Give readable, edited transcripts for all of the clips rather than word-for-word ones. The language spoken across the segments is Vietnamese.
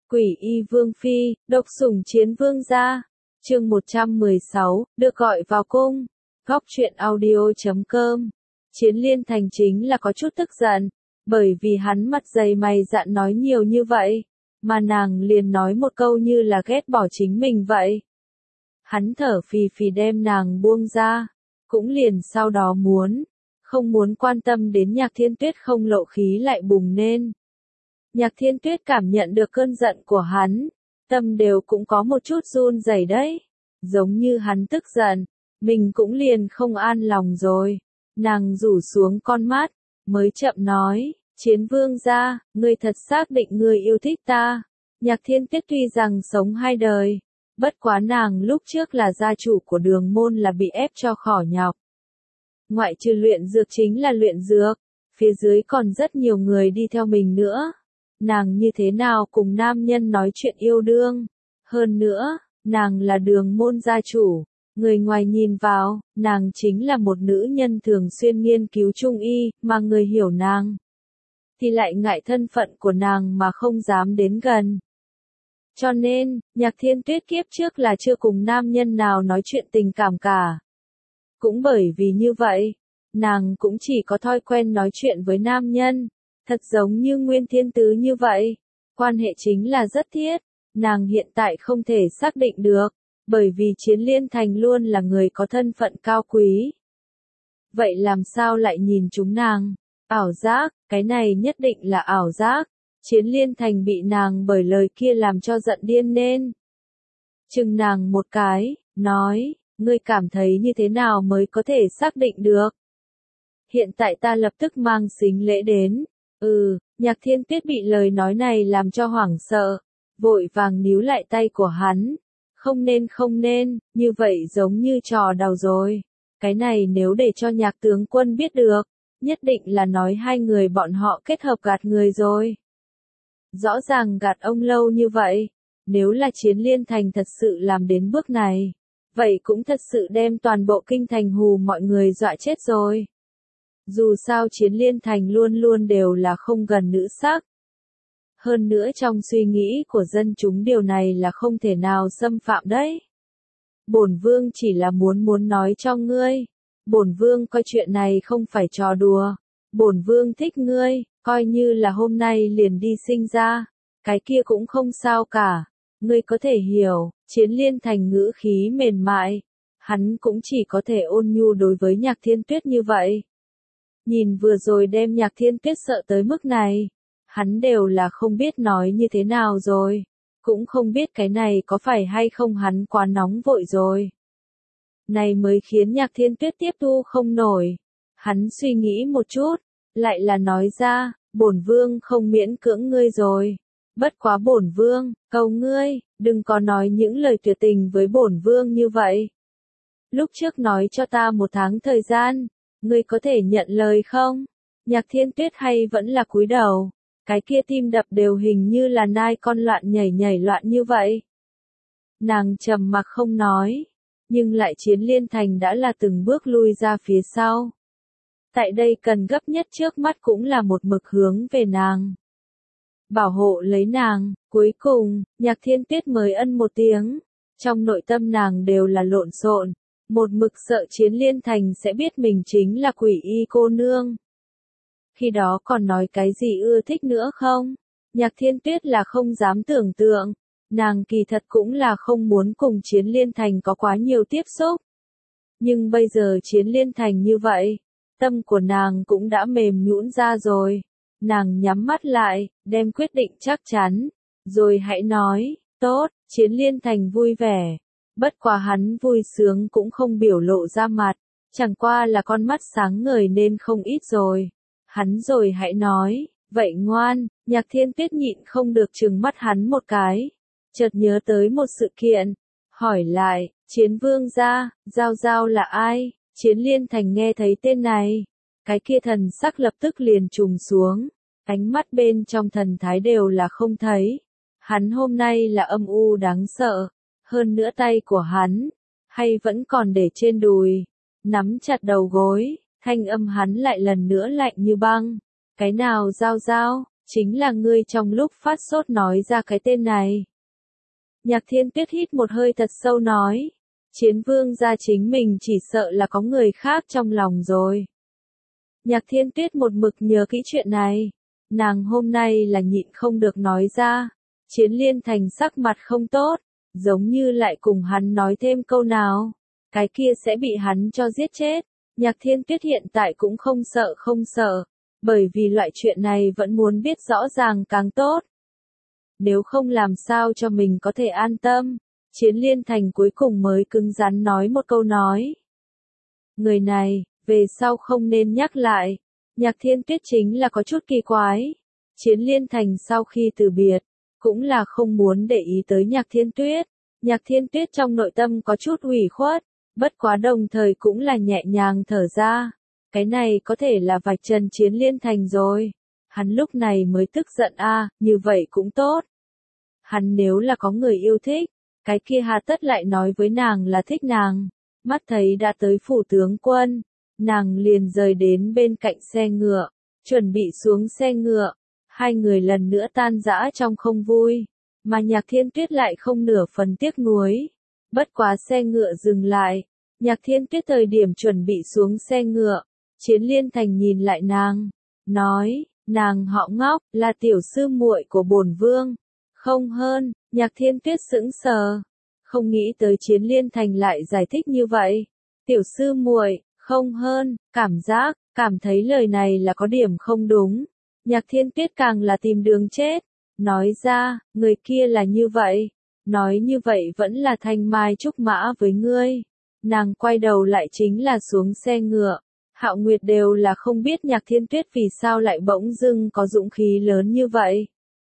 Quỷ y vương phi, độc sủng chiến vương gia. Chương 116, được gọi vào cung. Góc truyện audio.com. Chiến Liên Thành chính là có chút tức giận, bởi vì hắn mặt dày mày dạn nói nhiều như vậy, mà nàng liền nói một câu như là ghét bỏ chính mình vậy. Hắn thở phì phì đem nàng buông ra, cũng liền sau đó không muốn quan tâm đến Nhạc Thiên Tuyết không lộ khí lại bùng lên. Nhạc Thiên Tuyết cảm nhận được cơn giận của hắn, tâm đều cũng có một chút run rẩy đấy. Giống như hắn tức giận, mình cũng liền không an lòng rồi. Nàng rủ xuống con mắt, mới chậm nói, Chiến vương gia, ngươi thật xác định ngươi yêu thích ta. Nhạc Thiên Tuyết tuy rằng sống 2 đời, bất quá nàng lúc trước là gia chủ của Đường môn là bị ép cho khỏ nhọc. Ngoại trừ luyện dược chính là luyện dược, phía dưới còn rất nhiều người đi theo mình nữa. Nàng như thế nào cùng nam nhân nói chuyện yêu đương? Hơn nữa, nàng là Đường môn gia chủ, người ngoài nhìn vào, nàng chính là một nữ nhân thường xuyên nghiên cứu trung y, mà người hiểu nàng thì lại ngại thân phận của nàng mà không dám đến gần. Cho nên, Nhạc Thiên Tuyết kiếp trước là chưa cùng nam nhân nào nói chuyện tình cảm cả. Cũng bởi vì như vậy, nàng cũng chỉ có thói quen nói chuyện với nam nhân, thật giống như Nguyên Thiên Tứ như vậy. Quan hệ chính là rất thiết, nàng hiện tại không thể xác định được, bởi vì Chiến Liên Thành luôn là người có thân phận cao quý. Vậy làm sao lại nhìn chúng nàng? Ảo giác, cái này nhất định là ảo giác. Chiến Liên Thành bị nàng bởi lời kia làm cho giận điên nên. Chừng nàng một cái, nói, ngươi cảm thấy như thế nào mới có thể xác định được? Hiện tại ta lập tức mang sính lễ đến. Nhạc Thiên Tuyết bị lời nói này làm cho hoảng sợ, vội vàng níu lại tay của hắn. Không nên, như vậy giống như trò đào rồi. Cái này nếu để cho Nhạc tướng quân biết được, nhất định là nói hai người bọn họ kết hợp gạt người rồi. Rõ ràng gạt ông lâu như vậy, nếu là Chiến Liên Thành thật sự làm đến bước này, vậy cũng thật sự đem toàn bộ kinh thành hù mọi người dọa chết rồi. Dù sao Chiến Liên Thành luôn luôn đều là không gần nữ sắc. Hơn nữa trong suy nghĩ của dân chúng điều này là không thể nào xâm phạm đấy. Bổn vương chỉ là muốn nói cho ngươi, bổn vương coi chuyện này không phải trò đùa, bổn vương thích ngươi, coi như là hôm nay liền đi sinh ra, cái kia cũng không sao cả, ngươi có thể hiểu. Chiến Liên Thành ngữ khí mềm mại, hắn cũng chỉ có thể ôn nhu đối với Nhạc Thiên Tuyết như vậy. Nhìn vừa rồi đem Nhạc Thiên Tuyết sợ tới mức này, hắn đều là không biết nói như thế nào rồi, cũng không biết cái này có phải hay không hắn quá nóng vội rồi. Này mới khiến Nhạc Thiên Tuyết tiếp thu không nổi, hắn suy nghĩ một chút, lại là nói ra, bổn vương không miễn cưỡng ngươi rồi, bất quá bổn vương, cầu ngươi, đừng có nói những lời tuyệt tình với bổn vương như vậy. Lúc trước nói cho ta 1 tháng thời gian, ngươi có thể nhận lời không? Nhạc Thiên Tuyết hay vẫn là cúi đầu, cái kia tim đập đều hình như là nai con loạn nhảy loạn như vậy. Nàng trầm mặc không nói, nhưng lại Chiến Liên Thành đã là từng bước lui ra phía sau. Tại đây cần gấp nhất trước mắt cũng là một mực hướng về nàng, bảo hộ lấy nàng. Cuối cùng, Nhạc Thiên Tuyết mới ân một tiếng, trong nội tâm nàng đều là lộn xộn, một mực sợ Chiến Liên Thành sẽ biết mình chính là quỷ y cô nương. Khi đó còn nói cái gì ưa thích nữa không? Nhạc Thiên Tuyết là không dám tưởng tượng, nàng kỳ thật cũng là không muốn cùng Chiến Liên Thành có quá nhiều tiếp xúc. Nhưng bây giờ Chiến Liên Thành như vậy, tâm của nàng cũng đã mềm nhũn ra rồi. Nàng nhắm mắt lại, đem quyết định chắc chắn, rồi hãy nói, tốt. Chiến Liên Thành vui vẻ, bất quá hắn vui sướng cũng không biểu lộ ra mặt, chẳng qua là con mắt sáng ngời nên không ít rồi. Hắn rồi hãy nói, vậy ngoan. Nhạc Thiên Tuyết nhịn không được trừng mắt hắn một cái, chợt nhớ tới một sự kiện, hỏi lại, Chiến vương gia, Giao Giao là ai? Chiến Liên Thành nghe thấy tên này, cái kia thần sắc lập tức liền trùng xuống, ánh mắt bên trong thần thái đều là không thấy. Hắn hôm nay là âm u đáng sợ, hơn nữa tay của hắn, hay vẫn còn để trên đùi, nắm chặt đầu gối, thanh âm hắn lại lần nữa lạnh như băng. Cái nào Giao Giao? Chính là ngươi trong lúc phát sốt nói ra cái tên này. Nhạc Thiên Tuyết hít một hơi thật sâu nói. Chiến vương gia chính mình chỉ sợ là có người khác trong lòng rồi. Nhạc Thiên Tuyết một mực nhớ kỹ chuyện này. Nàng hôm nay là nhịn không được nói ra. Chiến Liên Thành sắc mặt không tốt, giống như lại cùng hắn nói thêm câu nào. Cái kia sẽ bị hắn cho giết chết. Nhạc Thiên Tuyết hiện tại cũng không sợ, bởi vì loại chuyện này vẫn muốn biết rõ ràng càng tốt. Nếu không làm sao cho mình có thể an tâm. Chiến Liên Thành cuối cùng mới cứng rắn nói một câu nói. Người này, về sau không nên nhắc lại. Nhạc Thiên Tuyết chính là có chút kỳ quái. Chiến Liên Thành sau khi từ biệt, cũng là không muốn để ý tới Nhạc Thiên Tuyết. Nhạc Thiên Tuyết trong nội tâm có chút ủy khuất, bất quá đồng thời cũng là nhẹ nhàng thở ra. Cái này có thể là vạch trần Chiến Liên Thành rồi. Hắn lúc này mới tức giận như vậy cũng tốt. Hắn nếu là có người yêu thích, cái kia hà tất lại nói với nàng là thích nàng. Mắt thấy đã tới phủ tướng quân, nàng liền rời đến bên cạnh xe ngựa, chuẩn bị xuống xe ngựa. Hai người lần nữa tan rã trong không vui, mà Nhạc Thiên Tuyết lại không nửa phần tiếc nuối. Bất quá xe ngựa dừng lại, Nhạc Thiên Tuyết thời điểm chuẩn bị xuống xe ngựa, Chiến Liên Thành nhìn lại nàng, nói, nàng họ Ngọc, là tiểu sư muội của bổn vương. Không hơn, Nhạc Thiên Tuyết sững sờ, không nghĩ tới Chiến Liên Thành lại giải thích như vậy. Tiểu sư muội, không hơn, cảm thấy lời này là có điểm không đúng. Nhạc Thiên Tuyết càng là tìm đường chết, nói ra, người kia là như vậy, nói như vậy vẫn là thanh mai trúc mã với ngươi. Nàng quay đầu lại chính là xuống xe ngựa. Hạo Nguyệt đều là không biết Nhạc Thiên Tuyết vì sao lại bỗng dưng có dũng khí lớn như vậy.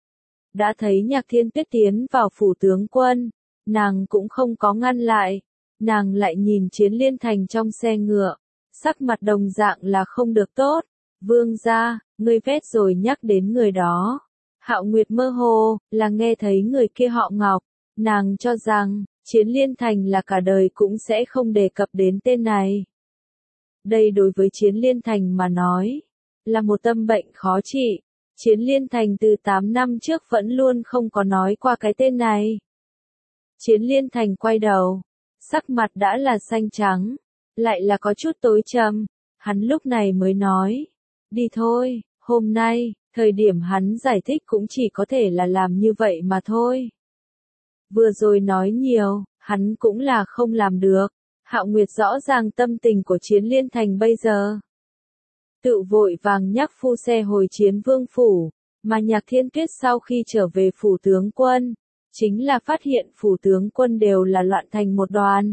Đã thấy Nhạc Thiên Tuyết tiến vào phủ tướng quân, nàng cũng không có ngăn lại, nàng lại nhìn Chiến Liên Thành trong xe ngựa, sắc mặt đồng dạng là không được tốt. Vương gia, ngươi vét rồi nhắc đến người đó. Hạo Nguyệt mơ hồ, là nghe thấy người kia họ Ngọc, nàng cho rằng, Chiến Liên Thành là cả đời cũng sẽ không đề cập đến tên này. Đây đối với Chiến Liên Thành mà nói, là một tâm bệnh khó trị. Chiến Liên Thành từ 8 năm trước vẫn luôn không có nói qua cái tên này. Chiến Liên Thành quay đầu, sắc mặt đã là xanh trắng, lại là có chút tối trầm, hắn lúc này mới nói, đi thôi, hôm nay, thời điểm hắn giải thích cũng chỉ có thể là làm như vậy mà thôi. Vừa rồi nói nhiều, hắn cũng là không làm được. Hạo Nguyệt rõ ràng tâm tình của Chiến Liên Thành bây giờ. Tự vội vàng nhắc phu xe hồi Chiến Vương phủ, mà Nhạc Thiên Tuyết sau khi trở về phủ tướng quân, chính là phát hiện phủ tướng quân đều là loạn thành một đoàn.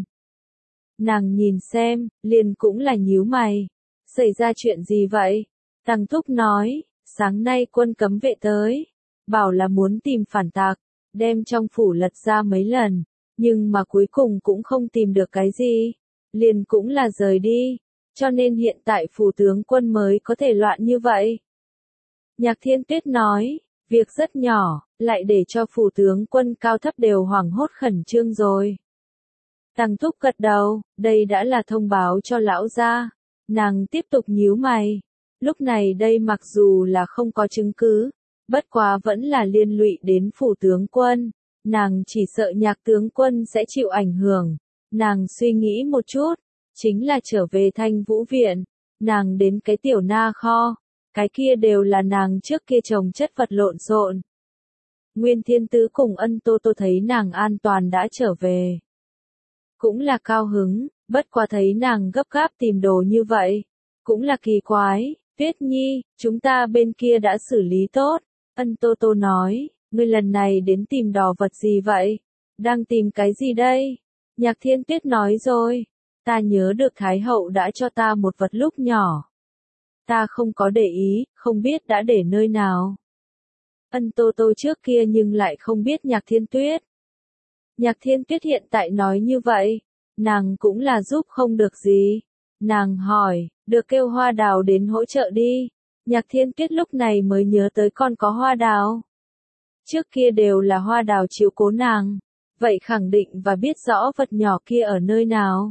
Nàng nhìn xem, liền cũng là nhíu mày. Xảy ra chuyện gì vậy? Tăng Thúc nói, sáng nay quân cấm vệ tới, bảo là muốn tìm phản tặc, đem trong phủ lật ra mấy lần, nhưng mà cuối cùng cũng không tìm được cái gì, liền cũng là rời đi, cho nên hiện tại phủ tướng quân mới có thể loạn như vậy. Nhạc Thiên Tuyết nói, việc rất nhỏ, lại để cho phủ tướng quân cao thấp đều hoảng hốt khẩn trương rồi. Tăng Thúc gật đầu, đây đã là thông báo cho lão gia. Nàng tiếp tục nhíu mày. Lúc này đây mặc dù là không có chứng cứ, bất quá vẫn là liên lụy đến phủ tướng quân. Nàng chỉ sợ Nhạc tướng quân sẽ chịu ảnh hưởng. Nàng suy nghĩ một chút, chính là trở về Thanh Vũ Viện. Nàng đến cái tiểu na kho, cái kia đều là nàng trước kia trồng chất vật lộn xộn. Nguyên Thiên Tứ cùng Ân Tô Tô thấy nàng an toàn đã trở về, cũng là cao hứng, bất quá thấy nàng gấp gáp tìm đồ như vậy, cũng là kỳ quái. Tuyết Nhi, chúng ta bên kia đã xử lý tốt. Ân Tô Tô nói, ngươi lần này đến tìm đồ vật gì vậy? Đang tìm cái gì đây? Nhạc Thiên Tuyết nói rồi, ta nhớ được Thái Hậu đã cho ta một vật lúc nhỏ. Ta không có để ý, không biết đã để nơi nào. Ân Tô Tô trước kia nhưng lại không biết Nhạc Thiên Tuyết. Nhạc Thiên Tuyết hiện tại nói như vậy, nàng cũng là giúp không được gì. Nàng hỏi, được kêu Hoa Đào đến hỗ trợ đi. Nhạc Thiên Tuyết lúc này mới nhớ tới con có Hoa Đào. Trước kia đều là Hoa Đào chiếu cố nàng, vậy khẳng định và biết rõ vật nhỏ kia ở nơi nào.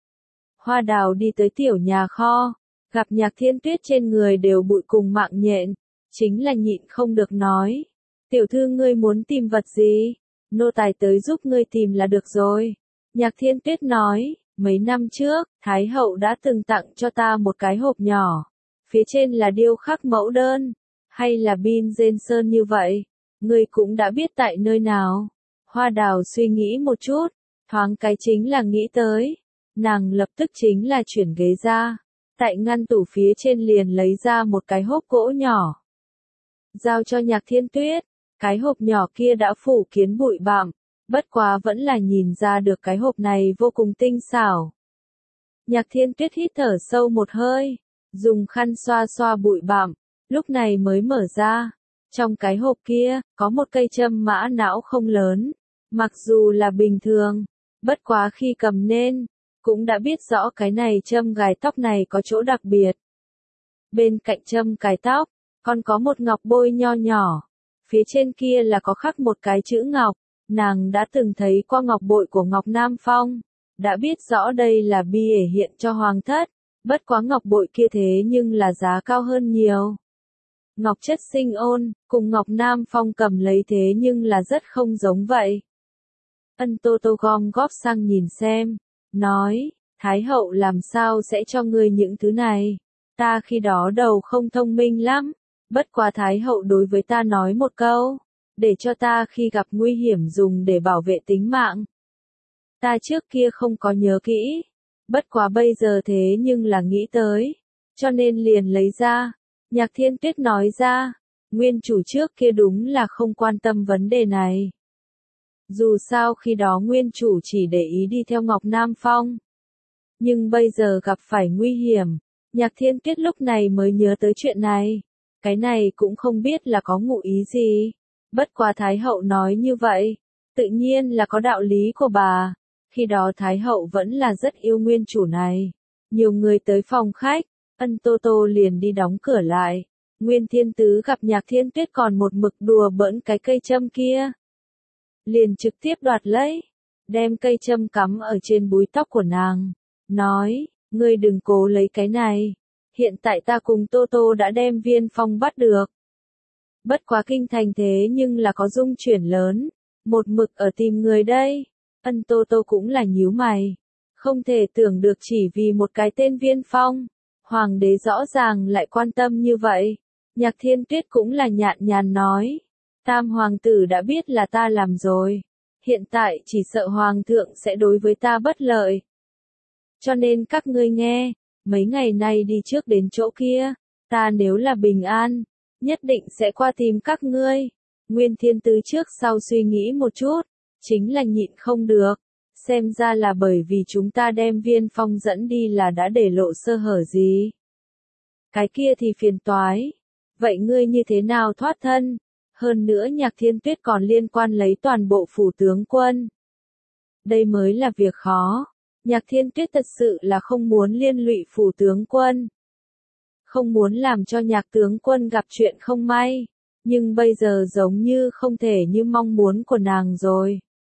Hoa Đào đi tới tiểu nhà kho, gặp Nhạc Thiên Tuyết trên người đều bụi cùng mạng nhện, chính là nhịn không được nói. Tiểu thư ngươi muốn tìm vật gì? Nô tài tới giúp ngươi tìm là được rồi. Nhạc Thiên Tuyết nói, mấy năm trước, Thái hậu đã từng tặng cho ta một cái hộp nhỏ. Phía trên là điêu khắc mẫu đơn, hay là pin rên sơn như vậy. Ngươi cũng đã biết tại nơi nào. Hoa Đào suy nghĩ một chút, thoáng cái chính là nghĩ tới. Nàng lập tức chính là chuyển ghế ra. Tại ngăn tủ phía trên liền lấy ra một cái hộp gỗ nhỏ. Giao cho Nhạc Thiên Tuyết, cái hộp nhỏ kia đã phủ kín bụi bặm, bất quá vẫn là nhìn ra được cái hộp này vô cùng tinh xảo. Nhạc Thiên Tuyết hít thở sâu một hơi, dùng khăn xoa xoa bụi bặm, lúc này mới mở ra. Trong cái hộp kia, có một cây châm mã não không lớn, mặc dù là bình thường, bất quá khi cầm lên, cũng đã biết rõ cái này châm gài tóc này có chỗ đặc biệt. Bên cạnh châm cài tóc, còn có một ngọc bôi nho nhỏ, phía trên kia là có khắc một cái chữ ngọc, nàng đã từng thấy qua ngọc bội của Ngọc Nam Phong, đã biết rõ đây là bìa hiện cho hoàng thất, bất quá ngọc bội kia thế nhưng là giá cao hơn nhiều. Ngọc chất sinh ôn, cùng Ngọc Nam Phong cầm lấy thế nhưng là rất không giống vậy. Ân Tô Tô gom góp sang nhìn xem, nói, Thái hậu làm sao sẽ cho ngươi những thứ này, ta khi đó đầu không thông minh lắm, bất quá Thái hậu đối với ta nói một câu, để cho ta khi gặp nguy hiểm dùng để bảo vệ tính mạng. Ta trước kia không có nhớ kỹ, bất quá bây giờ thế nhưng là nghĩ tới, cho nên liền lấy ra. Nhạc Thiên Tuyết nói ra, nguyên chủ trước kia đúng là không quan tâm vấn đề này. Dù sao khi đó nguyên chủ chỉ để ý đi theo Ngọc Nam Phong. Nhưng bây giờ gặp phải nguy hiểm, Nhạc Thiên Tuyết lúc này mới nhớ tới chuyện này. Cái này cũng không biết là có ngụ ý gì. Bất quá Thái hậu nói như vậy, tự nhiên là có đạo lý của bà. Khi đó Thái hậu vẫn là rất yêu nguyên chủ này. Nhiều người tới phòng khách, Ân Tô Tô liền đi đóng cửa lại. Nguyên Thiên Tứ gặp Nhạc Thiên Tuyết còn một mực đùa bỡn cái cây châm kia. Liền trực tiếp đoạt lấy, đem cây châm cắm ở trên búi tóc của nàng. Nói, ngươi đừng cố lấy cái này. Hiện tại ta cùng Tô Tô đã đem Viên Phong bắt được. Bất quá kinh thành thế nhưng là có dung chuyển lớn. Một mực ở tìm người đây. Ân Tô Tô cũng là nhíu mày. Không thể tưởng được chỉ vì một cái tên Viên Phong. Hoàng đế rõ ràng lại quan tâm như vậy. Nhạc Thiên Tuyết cũng là nhạn nhàn nói. Tam hoàng tử đã biết là ta làm rồi. Hiện tại chỉ sợ hoàng thượng sẽ đối với ta bất lợi. Cho nên các ngươi nghe, mấy ngày nay đi trước đến chỗ kia, ta nếu là bình an, nhất định sẽ qua tìm các ngươi. Nguyên Thiên Tứ trước sau suy nghĩ một chút, chính là nhịn không được. Xem ra là bởi vì chúng ta đem Viên Phong dẫn đi là đã để lộ sơ hở gì. Cái kia thì phiền toái. Vậy ngươi như thế nào thoát thân? Hơn nữa Nhạc Thiên Tuyết còn liên quan lấy toàn bộ phủ tướng quân. Đây mới là việc khó. Nhạc Thiên Tuyết thật sự là không muốn liên lụy phủ tướng quân. Không muốn làm cho Nhạc tướng quân gặp chuyện không may. Nhưng bây giờ giống như không thể như mong muốn của nàng rồi.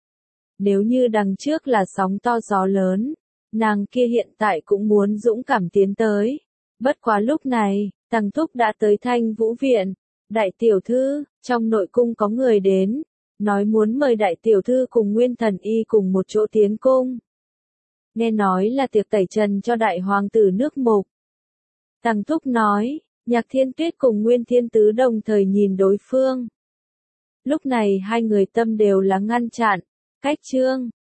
Nếu như đằng trước là sóng to gió lớn, nàng kia hiện tại cũng muốn dũng cảm tiến tới. Bất quá lúc này, Tằng Thúc đã tới Thanh Vũ Viện. Đại tiểu thư, trong nội cung có người đến, nói muốn mời đại tiểu thư cùng Nguyên Thần Y cùng một chỗ tiến cung. Nghe nói là tiệc tẩy trần cho đại hoàng tử nước Mục. Tằng Thúc nói, Nhạc Thiên Tuyết cùng Nguyên Thiên Tứ đồng thời nhìn đối phương. Lúc này hai người tâm đều là ngăn chặn, cách trương,